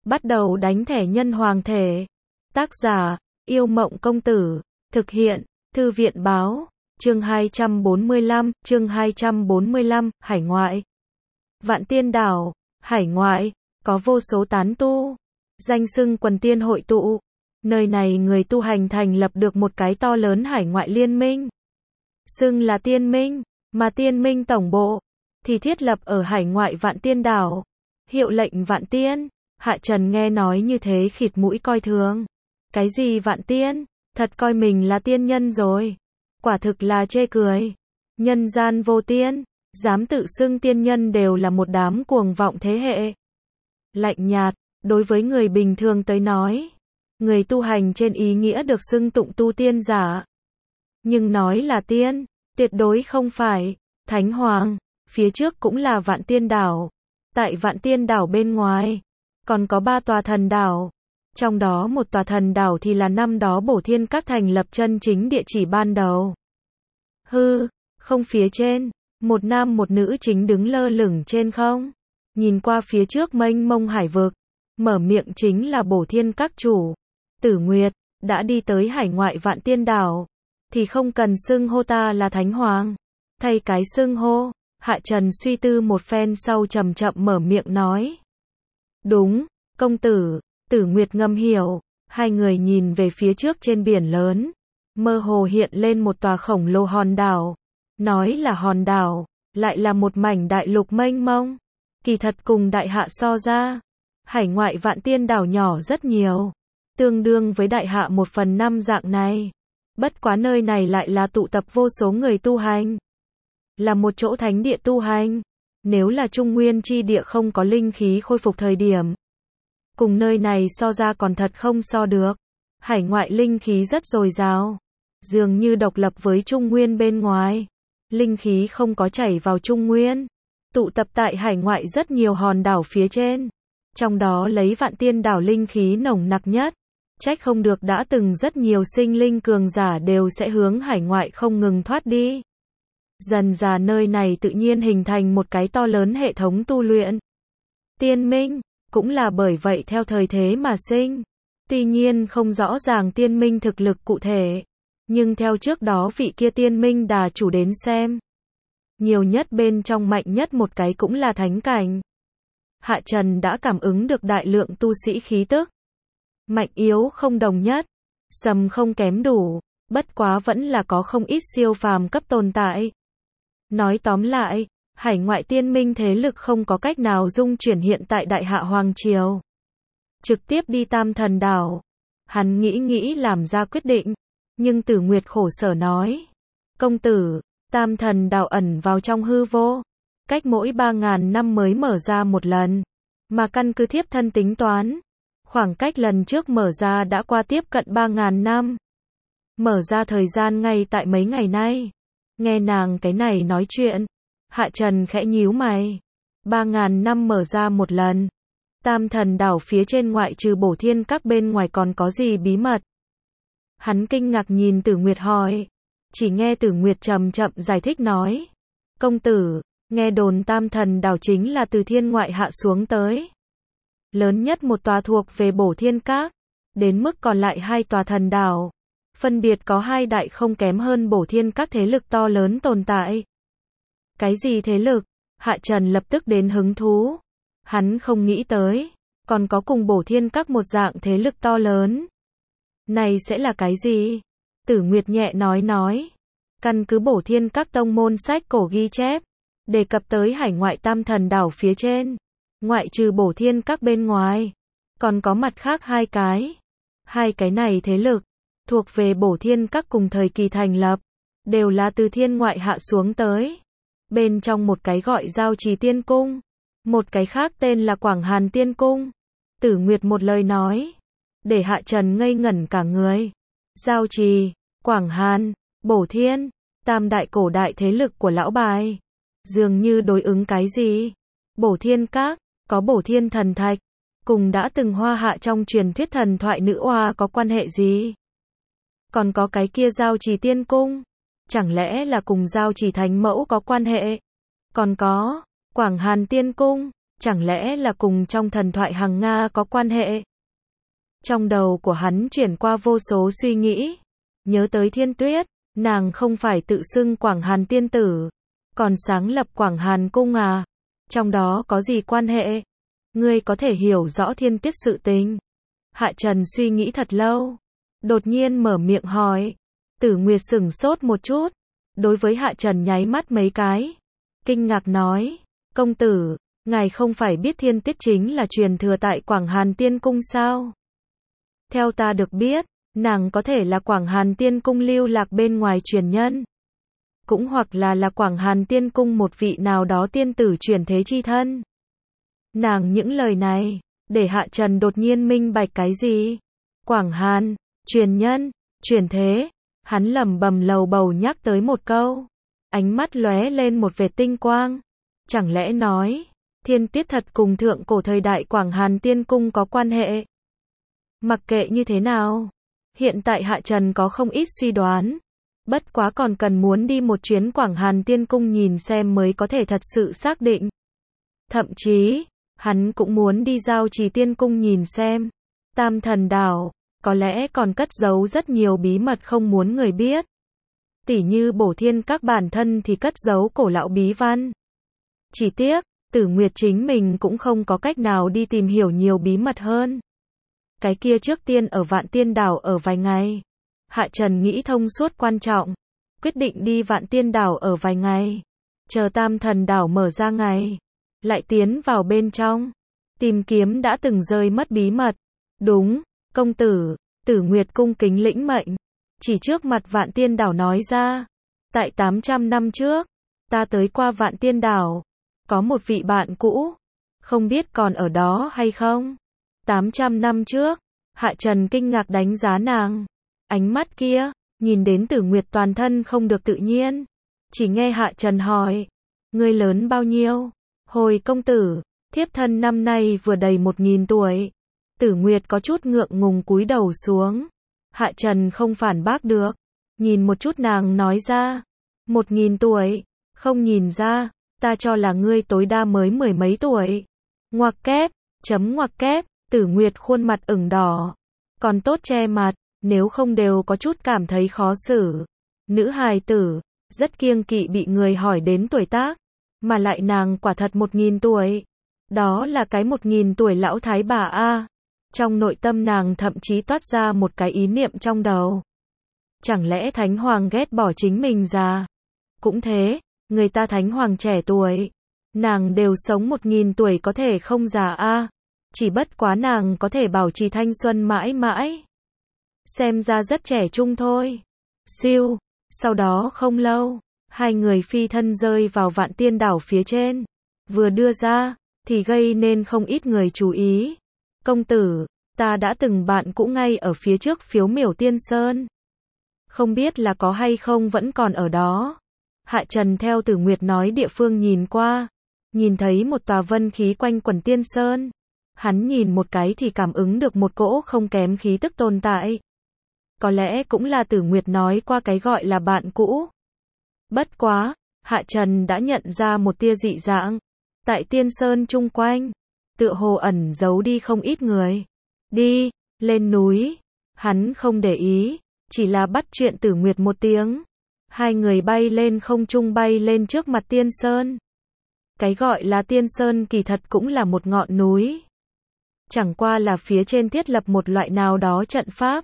Bắt đầu đánh thẻ nhân hoàng thể. Tác giả, Yêu Mộng Công Tử. Thực hiện, Thư viện Báo. Chương 245, Hải ngoại. Vạn Tiên Đảo, hải ngoại, có vô số tán tu. Danh xưng quần tiên hội tụ. Nơi này người tu hành thành lập được một cái to lớn hải ngoại liên minh. Xưng là Tiên Minh, mà Tiên Minh tổng bộ thì thiết lập ở hải ngoại Vạn Tiên Đảo. Hiệu lệnh Vạn Tiên. Hạ Trần nghe nói như thế khịt mũi coi thường. Cái gì Vạn Tiên? Thật coi mình là tiên nhân rồi. Quả thực là chê cười. Nhân gian vô tiên, dám tự xưng tiên nhân đều là một đám cuồng vọng thế hệ. Lạnh nhạt, đối với người bình thường tới nói. Người tu hành trên ý nghĩa được xưng tụng tu tiên giả. Nhưng nói là tiên, tuyệt đối không phải. Thánh Hoàng, phía trước cũng là Vạn Tiên Đảo. Tại Vạn Tiên Đảo bên ngoài, còn có 3 tòa thần đảo. Trong đó một tòa thần đảo thì là năm đó Bổ Thiên Các thành lập chân chính địa chỉ ban đầu. Không phía trên, một nam một nữ chính đứng lơ lửng trên không. Nhìn qua phía trước mênh mông hải vực, mở miệng chính là Bổ Thiên Các chủ. Tử Nguyệt, đã đi tới hải ngoại Vạn Tiên Đảo, thì không cần xưng hô ta là Thánh Hoàng. Thay cái xưng hô, Hạ Trần suy tư một phen sau chậm chậm mở miệng nói. Đúng, công tử. Tử Nguyệt ngầm hiểu, hai người nhìn về phía trước trên biển lớn, mơ hồ hiện lên một tòa khổng lồ hòn đảo. Nói là hòn đảo, lại là một mảnh đại lục mênh mông. Kỳ thật cùng đại hạ so ra, hải ngoại Vạn Tiên Đảo nhỏ rất nhiều, tương đương với đại hạ 1/5 dạng này. Bất quá nơi này lại là tụ tập vô số người tu hành, là một chỗ thánh địa tu hành. Nếu là Trung Nguyên chi địa không có linh khí khôi phục thời điểm, cùng nơi này so ra còn thật không so được. Hải ngoại linh khí rất dồi dào, dường như độc lập với Trung Nguyên bên ngoài. Linh khí không có chảy vào Trung Nguyên, tụ tập tại hải ngoại rất nhiều hòn đảo phía trên. Trong đó lấy Vạn Tiên Đảo linh khí nồng nặc nhất. Trách không được đã từng rất nhiều sinh linh cường giả đều sẽ hướng hải ngoại không ngừng thoát đi. Dần dà nơi này tự nhiên hình thành một cái to lớn hệ thống tu luyện. Tiên Minh cũng là bởi vậy theo thời thế mà sinh. Tuy nhiên không rõ ràng Tiên Minh thực lực cụ thể, nhưng theo trước đó vị kia Tiên Minh đà chủ đến xem, nhiều nhất bên trong mạnh nhất một cái cũng là thánh cảnh. Hạ Trần đã cảm ứng được đại lượng tu sĩ khí tức. Mạnh yếu không đồng nhất, sầm không kém đủ, bất quá vẫn là có không ít siêu phàm cấp tồn tại. Nói tóm lại, hải ngoại Tiên Minh thế lực không có cách nào dung chuyển hiện tại Đại Hạ Hoàng Triều. Trực tiếp đi Tam Thần Đảo. Hắn nghĩ làm ra quyết định, nhưng Tử Nguyệt khổ sở nói. Công tử, Tam Thần Đảo ẩn vào trong hư vô, cách mỗi 3.000 năm mới mở ra một lần, mà căn cứ thiếp thân tính toán, khoảng cách lần trước mở ra đã qua tiếp cận 3.000 năm. Mở ra thời gian ngay tại mấy ngày nay. Nghe nàng cái này nói chuyện, Hạ Trần khẽ nhíu mày. 3.000 năm mở ra một lần. Tam Thần Đảo phía trên ngoại trừ Bổ Thiên Các bên ngoài còn có gì bí mật? Hắn kinh ngạc nhìn Tử Nguyệt hỏi. Chỉ nghe Tử Nguyệt chậm chậm giải thích nói. Công tử, nghe đồn Tam Thần Đảo chính là từ thiên ngoại hạ xuống tới. Lớn nhất một tòa thuộc về Bổ Thiên Các, đến mức còn lại 2 tòa thần đảo. Phân biệt có 2 đại không kém hơn Bổ Thiên Các thế lực to lớn tồn tại. Cái gì thế lực? Hạ Trần lập tức đến hứng thú. Hắn không nghĩ tới, còn có cùng Bổ Thiên Các một dạng thế lực to lớn. Này sẽ là cái gì? Tử Nguyệt nhẹ nói. Căn cứ Bổ Thiên Các tông môn sách cổ ghi chép, đề cập tới hải ngoại Tam Thần Đảo phía trên, ngoại trừ Bổ Thiên Các bên ngoài, còn có mặt khác 2 cái. 2 cái này thế lực thuộc về Bổ Thiên Các cùng thời kỳ thành lập, đều là từ thiên ngoại hạ xuống tới. Bên trong một cái gọi Giao Trì Tiên Cung, một cái khác tên là Quảng Hàn Tiên Cung. Tử Nguyệt một lời nói, để Hạ Trần ngây ngẩn cả người. Giao Trì, Quảng Hàn, Bổ Thiên, tam đại cổ đại thế lực của lão bài, dường như đối ứng cái gì? Bổ Thiên Các, có Bổ Thiên Thần Thạch, cùng đã từng Hoa Hạ trong truyền thuyết thần thoại nữ oa có quan hệ gì? Còn có cái kia Giao Trì Tiên Cung, chẳng lẽ là cùng Giao Trì Thánh Mẫu có quan hệ? Còn có Quảng Hàn Tiên Cung, Chẳng lẽ là cùng trong thần thoại Hằng Nga có quan hệ? Trong đầu của hắn chuyển qua vô số suy nghĩ. Nhớ tới Thiên Tuyết, nàng không phải tự xưng Quảng Hàn tiên tử, còn sáng lập Quảng Hàn cung à? Trong đó có gì quan hệ? Ngươi có thể hiểu rõ Thiên Tuyết sự tình? Hạ Trần suy nghĩ thật lâu, đột nhiên mở miệng hỏi. Tử Nguyệt sửng sốt một chút, đối với Hạ Trần nháy mắt mấy cái, kinh ngạc nói, công tử, ngài không phải biết Thiên Tuyết chính là truyền thừa tại Quảng Hàn Tiên Cung sao? Theo ta được biết, nàng có thể là Quảng Hàn Tiên Cung lưu lạc bên ngoài truyền nhân, cũng hoặc là Quảng Hàn Tiên Cung một vị nào đó tiên tử chuyển thế chi thân. Nàng những lời này, để Hạ Trần đột nhiên minh bạch cái gì? Quảng Hàn, truyền nhân, chuyển thế, hắn lẩm bẩm lầu bầu nhắc tới một câu, ánh mắt lóe lên một vệt tinh quang. Chẳng lẽ nói, Thiên Tuyết thật cùng thượng cổ thời đại Quảng Hàn Tiên Cung có quan hệ? Mặc kệ như thế nào, hiện tại Hạ Trần có không ít suy đoán, bất quá còn cần muốn đi một chuyến Quảng Hàn Tiên Cung nhìn xem mới có thể thật sự xác định. Thậm chí, hắn cũng muốn đi Giao Trì Tiên Cung nhìn xem. Tam Thần Đảo, có lẽ còn cất giấu rất nhiều bí mật không muốn người biết. Tỉ như Bổ Thiên Các bản thân thì cất giấu cổ lão bí văn. Chỉ tiếc, Tử Nguyệt chính mình cũng không có cách nào đi tìm hiểu nhiều bí mật hơn. Cái kia trước tiên ở Vạn Tiên Đảo ở vài ngày. Hạ Trần nghĩ thông suốt quan trọng, quyết định đi Vạn Tiên Đảo ở vài ngày. Chờ Tam Thần Đảo mở ra ngày, lại tiến vào bên trong, tìm kiếm đã từng rơi mất bí mật. Đúng, công tử, Tử Nguyệt cung kính lĩnh mệnh, chỉ trước mặt Vạn Tiên Đảo nói ra. Tại 800 năm trước, ta tới qua Vạn Tiên Đảo, có một vị bạn cũ, không biết còn ở đó hay không? 800 năm trước, Hạ Trần kinh ngạc đánh giá nàng. Ánh mắt kia, nhìn đến Tử Nguyệt toàn thân không được tự nhiên. Chỉ nghe Hạ Trần hỏi, ngươi lớn bao nhiêu? Hồi công tử, thiếp thân năm nay vừa đầy 1000 tuổi. Tử Nguyệt có chút ngượng ngùng cúi đầu xuống. Hạ Trần không phản bác được, nhìn một chút nàng nói ra, 1000 tuổi, không nhìn ra, ta cho là ngươi tối đa mới 10 mấy tuổi. Ngoặc kép, chấm ngoặc kép, Tử Nguyệt khuôn mặt ửng đỏ, còn tốt che mặt, nếu không đều có chút cảm thấy khó xử. Nữ hài tử, rất kiêng kỵ bị người hỏi đến tuổi tác, mà lại nàng quả thật 1000 tuổi. Đó là cái 1000 tuổi lão thái bà a. Trong nội tâm nàng thậm chí toát ra một cái ý niệm trong đầu. Chẳng lẽ Thánh Hoàng ghét bỏ chính mình già? Cũng thế, người ta Thánh Hoàng trẻ tuổi, nàng đều sống 1000 tuổi có thể không già a. Chỉ bất quá nàng có thể bảo trì thanh xuân mãi mãi. Xem ra rất trẻ trung thôi. Siêu, sau đó không lâu, hai người phi thân rơi vào Vạn Tiên Đảo phía trên. Vừa đưa ra, thì gây nên không ít người chú ý. Công tử, ta đã từng bạn cũ ngay ở phía trước Phiếu Miểu Tiên Sơn. Không biết là có hay không vẫn còn ở đó. Hạ Trần theo Tử Nguyệt nói địa phương nhìn qua, nhìn thấy một tòa vân khí quanh quẩn Tiên Sơn. Hắn nhìn một cái thì cảm ứng được một cỗ không kém khí tức tồn tại. Có lẽ cũng là Tử Nguyệt nói qua cái gọi là bạn cũ. Bất quá, Hạ Trần đã nhận ra một tia dị dạng. Tại Tiên Sơn chung quanh, tựa hồ ẩn giấu đi không ít người. Đi, lên núi. Hắn không để ý, chỉ là bắt chuyện Tử Nguyệt một tiếng. Hai người bay lên không trung bay lên trước mặt Tiên Sơn. Cái gọi là Tiên Sơn kỳ thật cũng là một ngọn núi. Chẳng qua là phía trên thiết lập một loại nào đó trận pháp.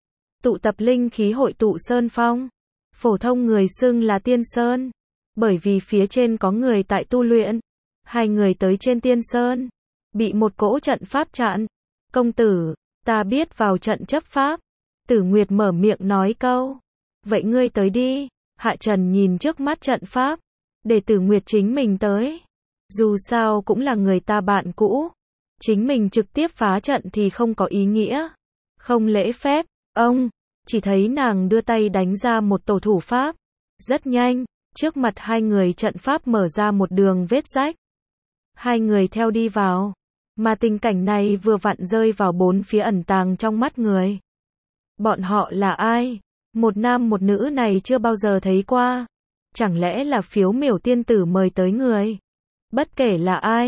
Tụ tập linh khí hội tụ Sơn Phong. Phổ thông người xưng là Tiên Sơn. Bởi vì phía trên có người tại tu luyện. Hai người tới trên Tiên Sơn, bị một cỗ trận pháp chặn. Công tử, ta biết vào trận chấp pháp. Tử Nguyệt mở miệng nói câu. Vậy ngươi tới đi. Hạ Trần nhìn trước mắt trận pháp, để Tử Nguyệt chính mình tới. Dù sao cũng là người ta bạn cũ. Chính mình trực tiếp phá trận thì không có ý nghĩa. Không lễ phép, ông. Chỉ thấy nàng đưa tay đánh ra một tổ thủ pháp. Rất nhanh, trước mặt hai người trận pháp mở ra một đường vết rách. Hai người theo đi vào. Mà tình cảnh này vừa vặn rơi vào bốn phía ẩn tàng trong mắt người. Bọn họ là ai? Một nam một nữ này chưa bao giờ thấy qua. Chẳng lẽ là Phiếu Miểu tiên tử mời tới người? Bất kể là ai,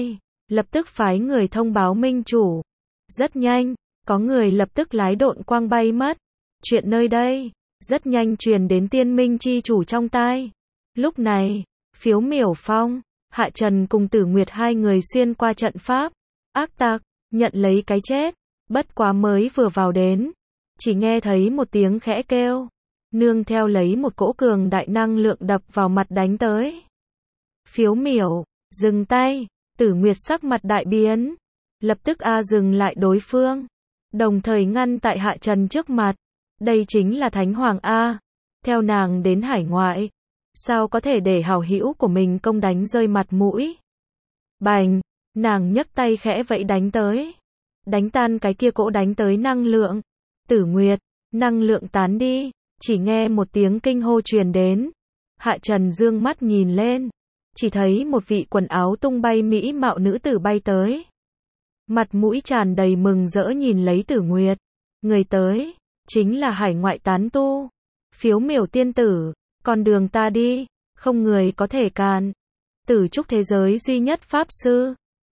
lập tức phái người thông báo minh chủ. Rất nhanh, có người lập tức lái độn quang bay mất. Chuyện nơi đây, rất nhanh truyền đến Tiên Minh chi chủ trong tai. Lúc này, Phiếu Miểu Phong, Hạ Trần cùng Tử Nguyệt hai người xuyên qua trận pháp. Ác tặc, nhận lấy cái chết. Bất quá mới vừa vào đến, chỉ nghe thấy một tiếng khẽ kêu. Nương theo lấy một cỗ cường đại năng lượng đập vào mặt đánh tới. Phiếu Miểu, dừng tay. Tử Nguyệt sắc mặt đại biến. Lập tức dừng lại đối phương. Đồng thời ngăn tại Hạ Trần trước mặt. Đây chính là Thánh Hoàng A. Theo nàng đến hải ngoại. Sao có thể để hảo hữu của mình công đánh rơi mặt mũi. Bành, nàng nhấc tay khẽ vẫy đánh tới. Đánh tan cái kia cỗ đánh tới năng lượng. Tử Nguyệt, năng lượng tán đi. Chỉ nghe một tiếng kinh hô truyền đến. Hạ Trần dương mắt nhìn lên. Chỉ thấy một vị quần áo tung bay mỹ mạo nữ tử bay tới. Mặt mũi tràn đầy mừng rỡ nhìn lấy Tử Nguyệt. Người tới, chính là hải ngoại tán tu. Phiếu Miểu tiên tử, con đường ta đi, không người có thể cản. Tử trúc thế giới duy nhất pháp sư.